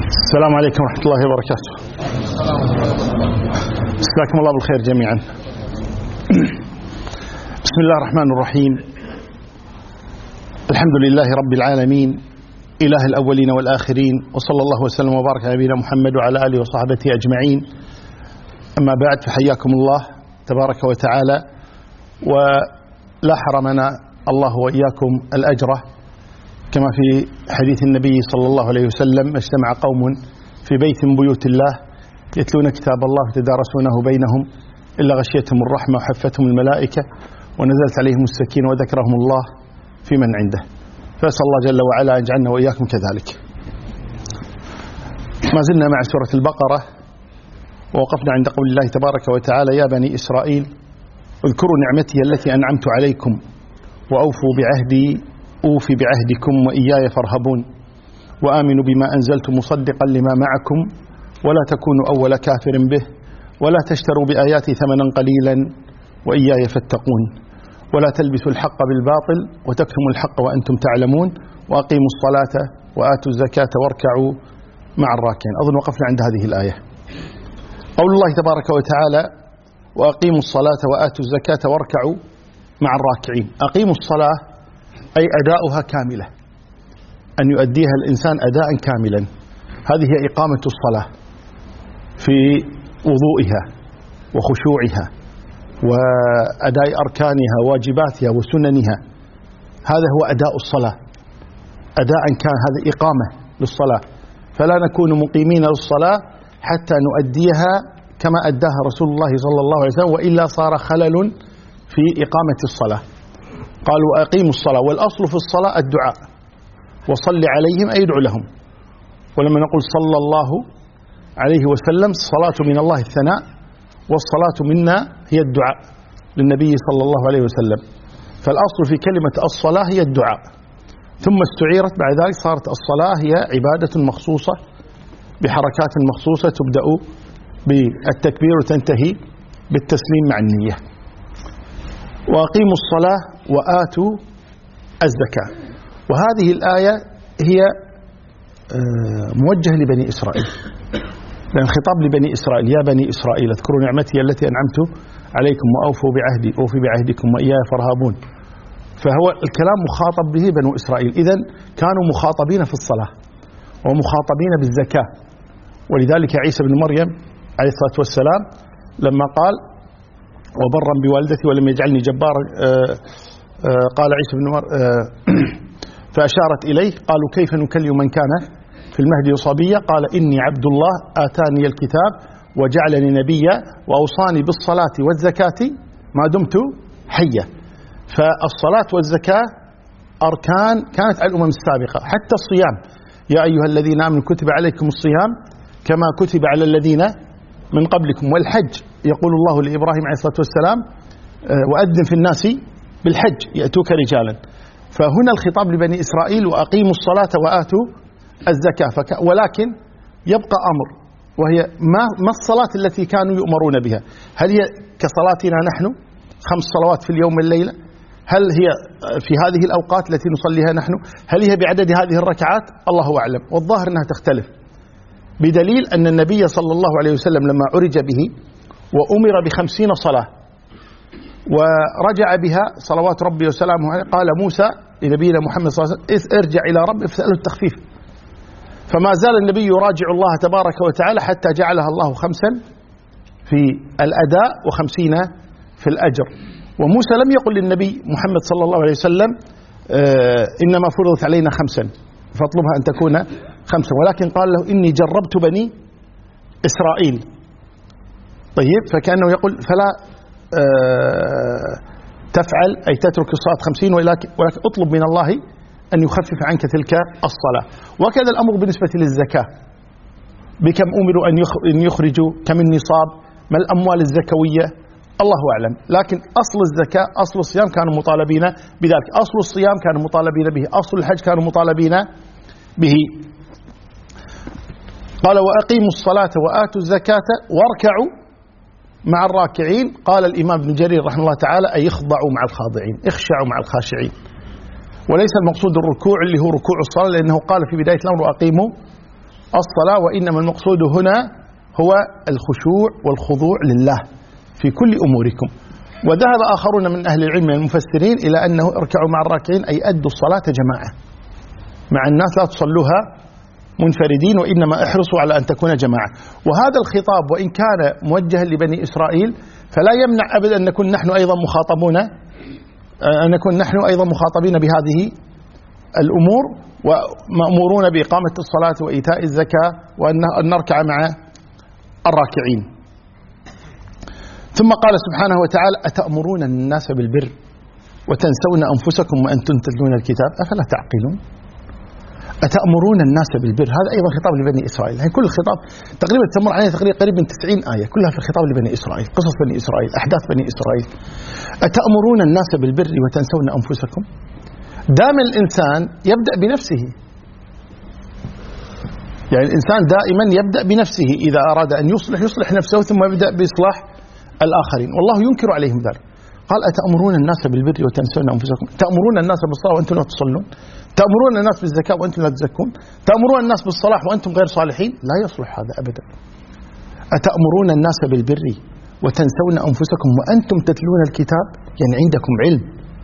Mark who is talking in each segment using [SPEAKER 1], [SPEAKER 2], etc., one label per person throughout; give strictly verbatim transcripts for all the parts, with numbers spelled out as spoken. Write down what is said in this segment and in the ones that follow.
[SPEAKER 1] السلام عليكم ورحمة الله وبركاته. مساكم الله بالخير جميعا. بسم الله الرحمن الرحيم. الحمد لله رب العالمين، إله الأولين والآخرين، وصلى الله وسلم وبارك على نبينا محمد وعلى آله وصحبه أجمعين. أما بعد، فحياكم الله تبارك وتعالى، ولا حرمنا الله وإياكم الأجر، كما في حديث النبي صلى الله عليه وسلم: اجتمع قوم في بيت من بيوت الله يتلون كتاب الله وتدارسونه بينهم إلا غشيتهم الرحمة وحفتهم الملائكة ونزلت عليهم السكينة وذكرهم الله في من عنده. فأسأل الله جل وعلا أن يجعلنا وإياكم كذلك. ما زلنا مع سورة البقرة، ووقفنا عند قول الله تبارك وتعالى: يا بني إسرائيل اذكروا نعمتي التي أنعمت عليكم وأوفوا بعهدي أوفي بعهدكم وإياي فارهبون وآمنوا بما أنزلت مصدقا لما معكم ولا تكونوا أول كافر به ولا تشتروا بآياتي ثمنا قليلا وإياي فاتقون ولا تلبسوا الحق بالباطل وتكتموا الحق وأنتم تعلمون وأقيموا الصلاة وآتوا الزكاة واركعوا مع الراكعين. أظن وقفنا عند هذه الآية. قول الله تبارك وتعالى: وأقيموا الصلاة وآتوا الزكاة واركعوا مع الراكعين. أقيموا الصلاة أي أداؤها كاملة، أن يؤديها الإنسان أداء كاملا. هذه هي إقامة الصلاة في وضوئها وخشوعها وأداء أركانها وواجباتها وسننها. هذا هو أداء الصلاة، أداء كان، هذا إقامة للصلاة. فلا نكون مقيمين للصلاة حتى نؤديها كما أداها رسول الله صلى الله عليه وسلم، وإلا صار خلل في إقامة الصلاة. قال: وأقيموا الصلاة، والأصل في الصلاة الدعاء، وصل عليهم أي ادعو لهم. ولما نقول صلى الله عليه وسلم، الصلاة من الله الثناء، والصلاة منا هي الدعاء للنبي صلى الله عليه وسلم. فالأصل في كلمة الصلاة هي الدعاء، ثم استعيرت بعد ذلك، صارت الصلاة هي عبادة مخصوصة بحركات مخصوصة تبدأ بالتكبير وتنتهي بالتسليم مع النية. وأقيموا الصلاة وآتوا الزكاة. وهذه الآية هي موجهة لبني إسرائيل، لأن خطاب لبني إسرائيل: يا بني إسرائيل اذكروا نعمتي التي أنعمت عليكم وأوفوا بعهدي أوفي بعهدكم وإياي فارهبون. فهو الكلام مخاطب به بنو إسرائيل، إذن كانوا مخاطبين في الصلاة ومخاطبين بالزكاة. ولذلك عيسى بن مريم عليه الصلاة والسلام لما قال: وبرا بوالدتي ولم يجعلني جبارا، قال عيسى بن مريم فأشارت إليه، قالوا: كيف نكلم من كان في المهد صبيا؟ قال: إني عبد الله آتاني الكتاب وجعلني نبيا وأوصاني بالصلاة والزكاة ما دمت حيا. فالصلاة والزكاة أركان كانت على الأمم السابقة. حتى الصيام: يا أيها الذين آمنوا كتب عليكم الصيام كما كتب على الذين من قبلكم. والحج: يقول الله لإبراهيم عليه الصلاة والسلام: وأذن في الناس بالحج يأتوك رجالا. فهنا الخطاب لبني إسرائيل: وأقيموا الصلاة وآتوا الزكاة. فك... ولكن يبقى أمر، وهي ما, ما الصلاة التي كانوا يؤمرون بها؟ هل هي كصلاتنا نحن خمس صلوات في اليوم والليلة؟ هل هي في هذه الأوقات التي نصليها نحن؟ هل هي بعدد هذه الركعات؟ الله أعلم، والظاهر أنها تختلف، بدليل أن النبي صلى الله عليه وسلم لما عرج به وأمر بخمسين صلاة ورجع بها صلوات ربي وسلامه عليه، قال موسى لنبينا محمد صلى الله عليه وسلم: ارجع إلى ربك فاسأله التخفيف. فما زال النبي يراجع الله تبارك وتعالى حتى جعلها الله خمسا في الأداء وخمسين في الأجر. وموسى لم يقل للنبي محمد صلى الله عليه وسلم: آه إنما فرضت علينا خمسا فاطلبها أن تكون خمسا، ولكن قال له: إني جربت بني إسرائيل. طيب، فكأنه يقول: فلا آه تفعل أي تترك الصلاة خمسين، ولكن اطلب من الله أن يخفف عنك تلك الصلاة. وكذا الأمر بالنسبة للزكاة: بكم أمروا أن يخرجوا، كم النصاب، ما الأموال الزكوية، الله أعلم. لكن أصل الزكاة، أصل الصيام كانوا مطالبين بذلك، أصل الصيام كانوا مطالبين به، أصل الحج كانوا مطالبين به. قال: وأقيموا الصلاة وآتوا الزكاة واركعوا مع الراكعين. قال الإمام ابن جرير رحمه الله تعالى: أي اخضعوا مع الخاضعين، اخشعوا مع الخاشعين. وليس المقصود الركوع اللي هو ركوع الصلاة، لأنه قال في بداية الأمر: وأقيموا الصلاة، وإنما المقصود هنا هو الخشوع والخضوع لله في كل أموركم. وذهب آخرون من أهل العلم من المفسرين إلى أنه اركعوا مع الراكعين أي أدوا الصلاة جماعة مع الناس، لا تصلوها منفردين، وإنما احرصوا على أن تكون جماعة. وهذا الخطاب وإن كان موجها لبني إسرائيل فلا يمنع أبدا أن نكون نحن أيضا مخاطبون أن نكون نحن أيضا مخاطبين بهذه الأمور، ومأمورون بإقامة الصلاة وإيتاء الزكاة وأن نركع مع الراكعين. ثم قال سبحانه وتعالى: أتأمرون الناس بالبر وتنسون أنفسكم وأنتم تتلون الكتاب أفلا تعقلون. أتأمرون الناس بالبر، هذا أيضا خطاب لبني إسرائيل. هي كل الخطاب تقريبا تمر عليه تقريبا قريب من تسعين آية، كلها في الخطاب لبني إسرائيل، قصص بني إسرائيل، أحداث بني إسرائيل. أتأمرون الناس بالبر وتنسون أنفسكم. دام الإنسان يبدأ بنفسه، يعني الإنسان دائما يبدأ بنفسه، إذا أراد أن يصلح يصلح نفسه ثم يبدأ بإصلاح الآخرين، والله ينكر عليهم ذلك. قال: أتأمرون الناس بالبر وتنسون أنفسكم. تأمرون الناس بالصلاة وأنتم لا تصلون، تأمرون الناس بالزكاة وأنتم لا تزكون، تأمرون الناس بالصلاح وأنتم غير صالحين. لا يصلح هذا أبدا. أتأمرون الناس بالبر وتنسون أنفسكم وأنتم تتلون الكتاب، يعني عندكم علم.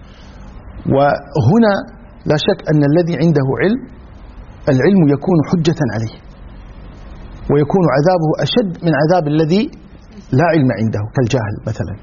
[SPEAKER 1] وهنا لا شك أن الذي عنده علم، العلم يكون حجة عليه، ويكون عذابه أشد من عذاب الذي لا علم عنده كالجاهل مثلا.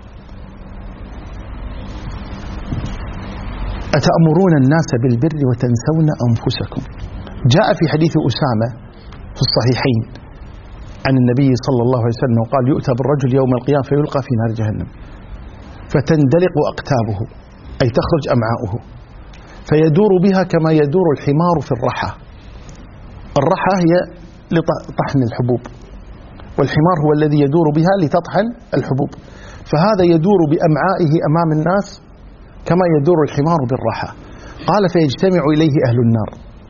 [SPEAKER 1] أتأمرون الناس بالبر وتنسون أنفسكم. جاء في حديث أسامة في الصحيحين عن النبي صلى الله عليه وسلم قال: يؤتى بالرجل يوم القيامة فيلقى في نار جهنم فتندلق أقتابه، أي تخرج أمعاؤه، فيدور بها كما يدور الحمار في الرحى. الرحى هي لطحن الحبوب، والحمار هو الذي يدور بها لتطحن الحبوب، فهذا يدور بأمعائه أمام الناس كما يدور الحمار بالرحى. قال: فيجتمع إليه أهل النار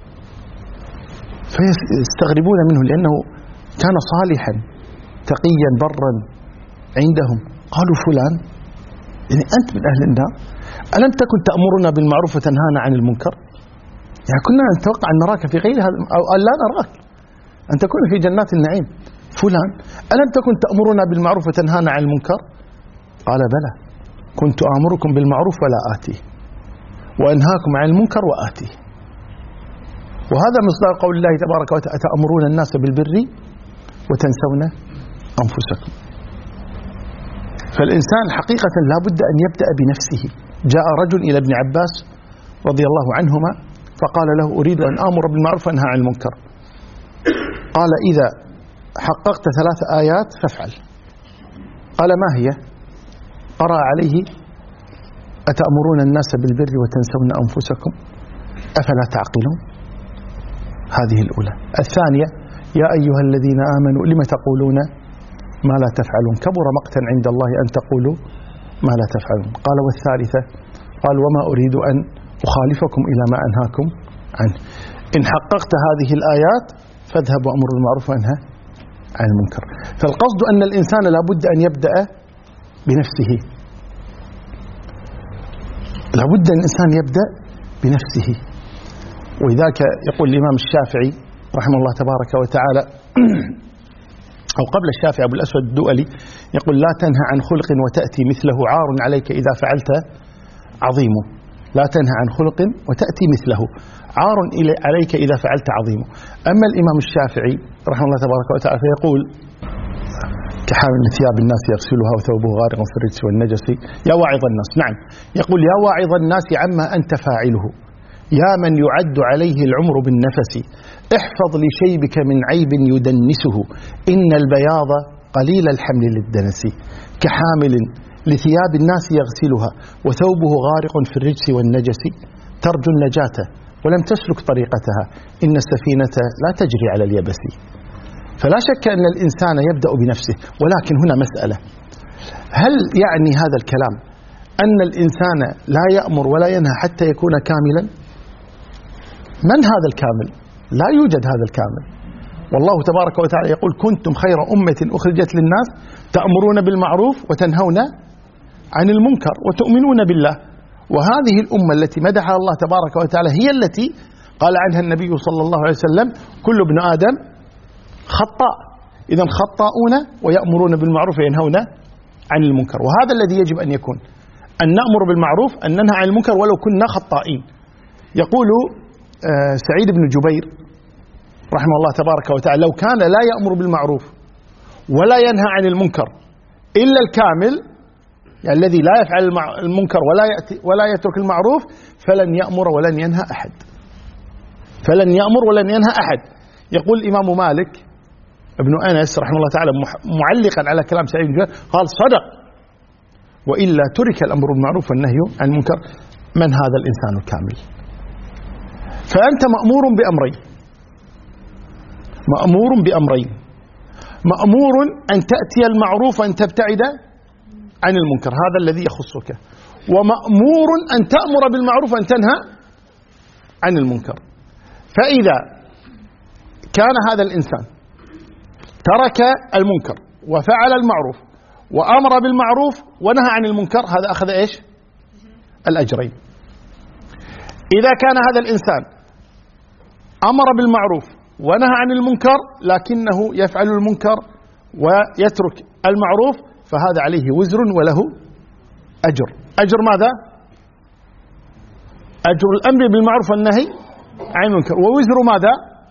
[SPEAKER 1] فيستغربون منه لأنه كان صالحا تقيا برا عندهم. قالوا: فلان، يعني أنت من أهل النار، ألم تكن تأمرنا بالمعروف وتنهانا عن المنكر؟ يعني كنا نتوقع أن نراك في غير هذا، أو أن لا نراك، أن تكون في جنات النعيم. فلان، ألم تكن تأمرنا بالمعروف وتنهانا عن المنكر؟ قال: بلى، كنت آمركم بالمعروف ولا آتيه، وأنهاكم عن المنكر وآتيه. وهذا مصداق قول الله تبارك وتعالى: أتأمرون الناس بالبر وتنسون أنفسكم. فالإنسان حقيقة لا بد أن يبدأ بنفسه. جاء رجل إلى ابن عباس رضي الله عنهما فقال له: أريد أن آمر بالمعروف وأنهى عن المنكر. قال: إذا حققت ثلاث آيات فافعل. قال: ما هي؟ قرأ عليه: أتأمرون الناس بالبر وتنسون أنفسكم أفلا تعقلون. هذه الأولى. الثانية: يا أيها الذين آمنوا لم تقولون ما لا تفعلون، كبر مقتا عند الله أن تقولوا ما لا تفعلون. قال: والثالثة؟ قال: وما أريد أن أخالفكم إلى ما أنهاكم عنه. إن حققت هذه الآيات فاذهب وأمر بالمعروف وانهى عن المنكر. فالقصد أن الإنسان لا بد أن يبدأ بنفسه، لا بد أن الإنسان يبدأ بنفسه. ولذلك يقول الإمام الشافعي رحمه الله تبارك وتعالى، أو قبل الشافعي أبو الأسود الدؤلي، يقول: لا تنهى عن خلق وتأتي مثله، عار عليك إذا فعلت عظيم. لا تنهى عن خلق وتأتي مثله، عار عليك إذا فعلت عظيم. أما الإمام الشافعي رحمه الله تبارك وتعالى فيقول: كحامل ثياب الناس يغسلها وثوبه غارق في الرجس والنجس يا واعظ الناس. نعم، يقول: يا واعظ الناس عما أنت فاعله، يا من يعد عليه العمر بالنفس، احفظ لشيبك من عيب يدنسه، إن البياض قليل الحمل للدنس، كحامل لثياب الناس يغسلها وثوبه غارق في الرجس والنجس، ترجو النجاة ولم تسلك طريقتها، إن السفينة لا تجري على اليبس. فلا شك أن الإنسان يبدأ بنفسه. ولكن هنا مسألة: هل يعني هذا الكلام أن الإنسان لا يأمر ولا ينهى حتى يكون كاملا؟ من هذا الكامل؟ لا يوجد هذا الكامل. والله تبارك وتعالى يقول: كنتم خير أمة أخرجت للناس تأمرون بالمعروف وتنهون عن المنكر وتؤمنون بالله. وهذه الأمة التي مدحها الله تبارك وتعالى هي التي قال عنها النبي صلى الله عليه وسلم كل ابن آدم خطاء، إذا خطاؤون ويأمرون بالمعروف وينهون عن المنكر. وهذا الذي يجب أن يكون، أن نأمر بالمعروف، أن ننهى عن المنكر ولو كنا خطائين. يقول سعيد بن جبير رحمه الله تبارك وتعالى لو كان لا يأمر بالمعروف ولا ينهى عن المنكر إلا الكامل، يعني الذي لا يفعل المنكر ولا يأتي ولا يترك المعروف، فلن يأمر ولن ينهى أحد، فلن يأمر ولن ينهى أحد. يقول الإمام مالك ابن أنس رحمه الله تعالى معلقا على كلام سعيد بن جبير قال صدق، وإلا ترك الأمر بالمعروف والنهي عن المنكر من هذا الإنسان الكامل. فأنت مأمور بأمرين، مأمور بأمرين، مأمور أن تأتي المعروف وأن تبتعد عن المنكر، هذا الذي يخصك، ومأمور أن تأمر بالمعروف وأن تنهى عن المنكر. فإذا كان هذا الإنسان ترك المنكر وفعل المعروف وأمر بالمعروف ونهى عن المنكر، هذا أخذ إيش؟ الأجرين. إذا كان هذا الإنسان أمر بالمعروف ونهى عن المنكر لكنه يفعل المنكر ويترك المعروف، فهذا عليه وزر وله أجر. أجر ماذا؟ أجر الأمر بالمعروف والنهي عن المنكر. ووزر ماذا؟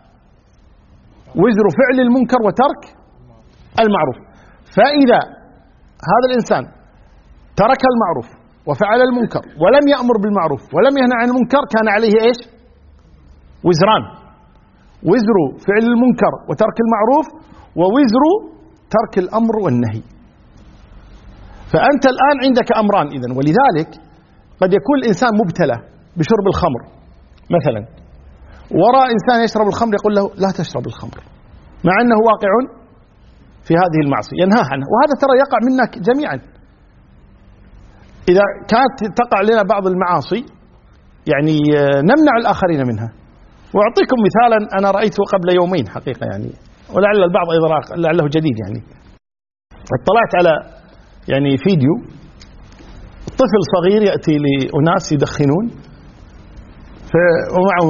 [SPEAKER 1] وزر فعل المنكر وترك المعروف. فإذا هذا الإنسان ترك المعروف وفعل المنكر ولم يأمر بالمعروف ولم ينهى عن المنكر، كان عليه إيش؟ وزران، وزر فعل المنكر وترك المعروف، ووزر ترك الأمر والنهي. فأنت الآن عندك أمران إذن. ولذلك قد يكون الإنسان مبتلى بشرب الخمر مثلا، وراء إنسان يشرب الخمر يقول له لا تشرب الخمر، مع أنه واقع في هذه المعصية ينهاه عنها. وهذا ترى يقع منا جميعا. إذا كانت تقع لنا بعض المعاصي يعني نمنع الآخرين منها. وأعطيكم مثالا أنا رأيته قبل يومين حقيقة، يعني ولعل البعض أيضا لعله جديد. يعني اطلعت على يعني فيديو طفل صغير يأتي لأناس يدخنون ومعه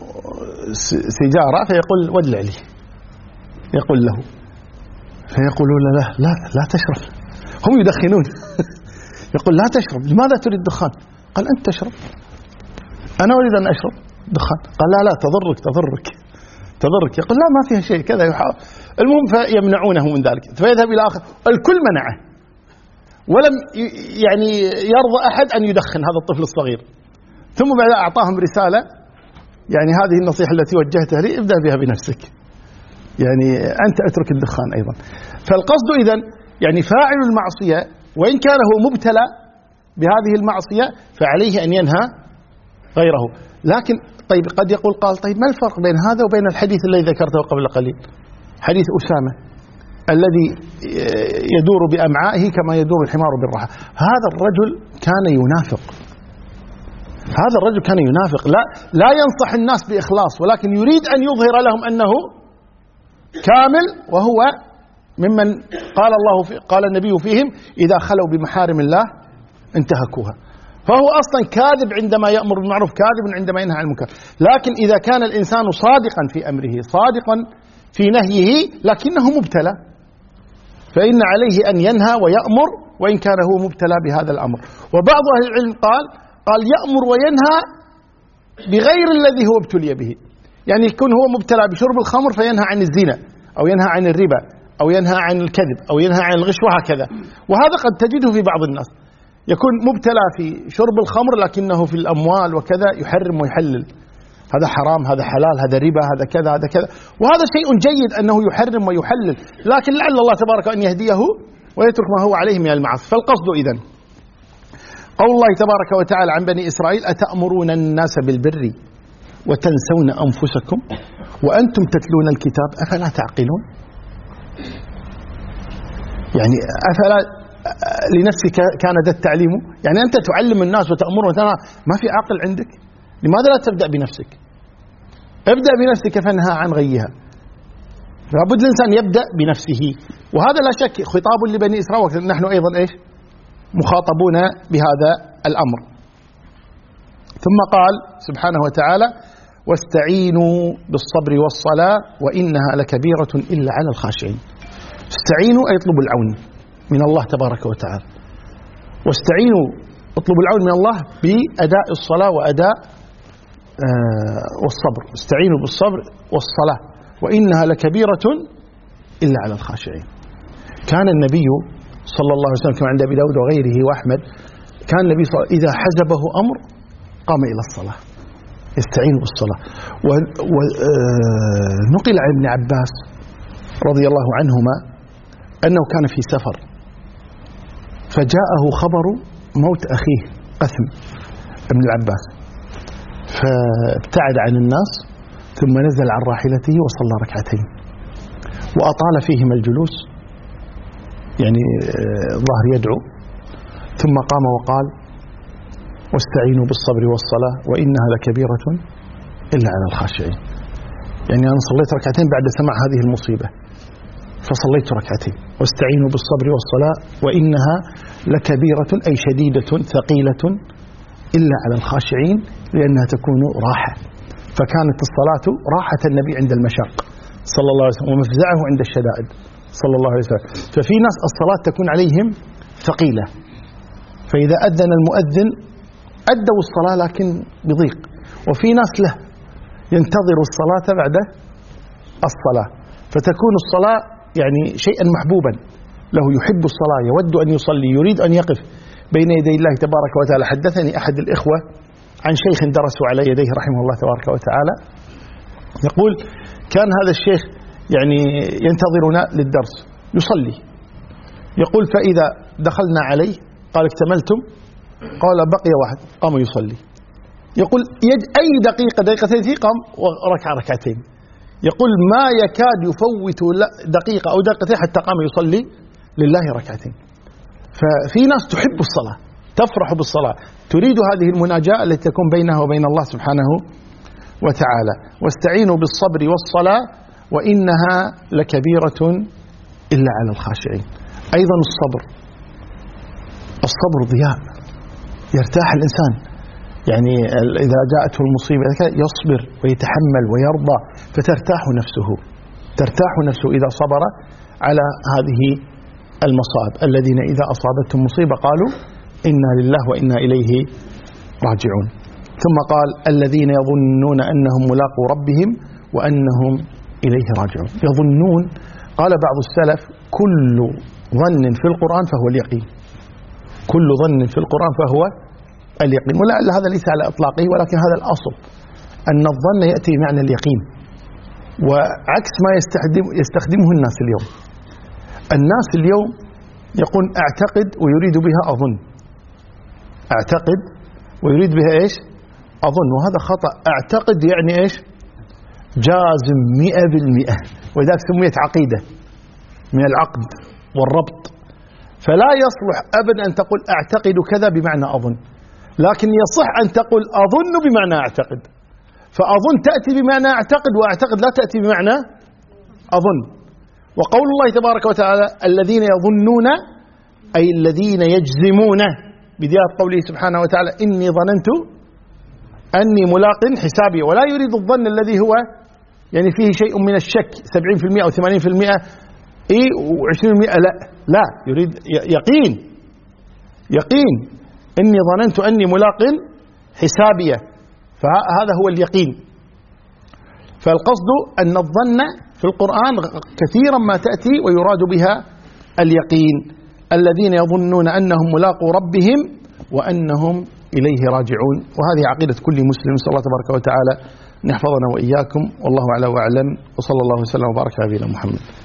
[SPEAKER 1] سيجارة فيقول ودلع لي، يقول له، فيقولون له لا لا تشرب، هم يدخنون يقول لا تشرب، لماذا تريد الدخان؟ قال أنت تشرب، أنا أريد أن أشرب دخان. قال لا لا تضرك تضرك تضرك. يقول لا ما فيها شيء كذا يحاول. المهم فيمنعونه من ذلك، فيذهب إلى آخر، الكل منعه ولم يعني يرضى أحد أن يدخن هذا الطفل الصغير. ثم بعد أعطاهم رسالة، يعني هذه النصيحة التي وجهتها لي ابدأ بها بنفسك، يعني أنت أترك الدخان أيضا. فالقصد إذن يعني فاعل المعصية وإن كان هو مبتلى بهذه المعصية فعليه أن ينهى غيره. لكن طيب قد يقول قال طيب ما الفرق بين هذا وبين الحديث الذي ذكرته قبل قليل، حديث أسامة الذي يدور بأمعائه كما يدور الحمار بالرحى؟ هذا الرجل كان ينافق، هذا الرجل كان ينافق، لا لا ينصح الناس بإخلاص، ولكن يريد أن يظهر لهم أنه كامل، وهو ممن قال الله في قال النبي فيهم إذا خلوا بمحارم الله انتهكوها. فهو أصلا كاذب عندما يأمر بالمعروف، كاذب عندما ينهى عن المنكر. لكن إذا كان الإنسان صادقا في أمره صادقا في نهيه لكنه مبتلى، فإن عليه أن ينهى ويأمر وإن كان هو مبتلى بهذا الأمر. وبعض أهل العلم قال قال يأمر وينهى بغير الذي هو ابتلي به، يعني يكون هو مبتلى بشرب الخمر فينهى عن الزنا أو ينهى عن الربا أو ينهى عن الكذب أو ينهى عن الغش وهكذا. وهذا قد تجده في بعض الناس، يكون مبتلى في شرب الخمر لكنه في الأموال وكذا يحرم ويحلل، هذا حرام هذا حلال هذا ربا هذا كذا هذا كذا. وهذا شيء جيد أنه يحرم ويحلل، لكن لعل الله تبارك أن يهديه ويترك ما هو عليه من المعاصي. فالقصد إذن قول الله تبارك وتعالى عن بني إسرائيل أتأمرون الناس بالبر وتنسون أنفسكم وأنتم تتلون الكتاب أفلا تعقلون؟ يعني أفلا لنفسك كان ذا التعليم؟ يعني أنت تعلم الناس وتأمرهم وتنهى، ما في عقل عندك؟ لماذا لا تبدأ بنفسك؟ ابدأ بنفسك فانهى عن غيها. لابد الإنسان يبدأ بنفسه. وهذا لا شك خطاب لبني إسرائيل، نحن أيضا إيش مخاطبون بهذا الأمر. ثم قال سبحانه وتعالى واستعينوا بالصبر والصلاة وإنها لكبيرة إلا على الخاشعين. استعينوا أي اطلبوا العون من الله تبارك وتعالى، واستعينوا اطلبوا العون من الله بأداء الصلاة وأداء آه والصبر. استعينوا بالصبر والصلاة وإنها لكبيرة إلا على الخاشعين. كان النبي صلى الله عليه وسلم كما عند أبي داود وغيره وأحمد، كان النبي صلى الله عليه وسلم إذا حزبه أمر قام إلى الصلاة، يستعين بالصلاة. ونقل عن ابن عباس رضي الله عنهما أنه كان في سفر فجاءه خبر موت أخيه قثم ابن العباس، فابتعد عن الناس ثم نزل عن راحلته وصلى ركعتين وأطال فيهما الجلوس، يعني الظاهر يدعو، ثم قام وقال واستعينوا بالصبر والصلاة وإنها لكبيرة إلا على الخاشعين. يعني أنا صليت ركعتين بعد سماع هذه المصيبة، فصليت ركعتين واستعينوا بالصبر والصلاة وإنها لكبيرة أي شديدة ثقيلة إلا على الخاشعين، لأنها تكون راحة. فكانت الصلاة راحة النبي عند المشاق صلى الله عليه وسلم ومفزعه عند الشدائد صلى الله عليه وسلم. ففي ناس الصلاة تكون عليهم ثقيلة، فإذا أذن المؤذن أدوا الصلاة لكن بضيق، وفي ناس له ينتظر الصلاة بعد الصلاة، فتكون الصلاة يعني شيئا محبوبا له، يحب الصلاة، يود أن يصلي، يريد أن يقف بين يدي الله تبارك وتعالى. حدثني أحد الإخوة عن شيخ درسوا على يديه رحمه الله تبارك وتعالى، يقول كان هذا الشيخ يعني ينتظرنا للدرس يصلي، يقول فإذا دخلنا عليه قال اكتملتم؟ قال بقي واحد، قام يصلي. يقول يد أي دقيقة دقيقتين فيه قام وركع ركعتين، يقول ما يكاد يفوت دقيقة أو دقيقتين حتى قام يصلي لله ركعتين. ففي ناس تحب الصلاة، تفرح بالصلاة، تريد هذه المناجاة التي تكون بينها وبين الله سبحانه وتعالى. واستعينوا بالصبر والصلاة وإنها لكبيرة إلا على الخاشعين. أيضا الصبر، الصبر ضياء، يرتاح الإنسان، يعني إذا جاءته المصيبة يصبر ويتحمل ويرضى فترتاح نفسه، ترتاح نفسه إذا صبر على هذه المصائب. الذين إذا أصابتهم مصيبة قالوا إنا لله وإنا إليه راجعون. ثم قال الذين يظنون أنهم ملاقو ربهم وأنهم إليه راجعون. يظنون، قال بعض السلف كل ظن في القرآن فهو اليقين، كل ظن في القرآن فهو اليقين. ولعل هذا ليس على إطلاقه، ولكن هذا الأصل أن الظن يأتي بمعنى اليقين، وعكس ما يستخدم يستخدمه الناس اليوم. الناس اليوم يقول أعتقد ويريد بها أظن، أعتقد ويريد بها إيش؟ أظن، وهذا خطأ. أعتقد يعني إيش؟ جازم مئة بالمئة، وذلك سميت عقيدة من العقد والربط. فلا يصلح أبدا أن تقول أعتقد كذا بمعنى أظن، لكن يصح أن تقول أظن بمعنى أعتقد. فأظن تأتي بمعنى أعتقد، وأعتقد لا تأتي بمعنى أظن. وقول الله تبارك وتعالى الذين يظنون أي الذين يجزمون بداية قوله سبحانه وتعالى إني ظننت أني ملاق حسابي، ولا يريد الظن الذي هو يعني فيه شيء من الشك سبعين بالمئة أو ثمانين بالمئة إيه وعشرين بالمئة، لا لا، يريد يقين، يقين إني ظننت أني ملاق حسابي، فهذا هو اليقين. فالقصد أن الظن في القرآن كثيرا ما تأتي ويراد بها اليقين. الذين يظنون أنهم ملاقو ربهم وأنهم إليه راجعون. وهذه عقيدة كل مسلم، نسأل الله تبارك وتعالى أن يحفظنا وإياكم، والله أعلى وأعلم، وصلى الله وسلم وبارك على نبينا محمد.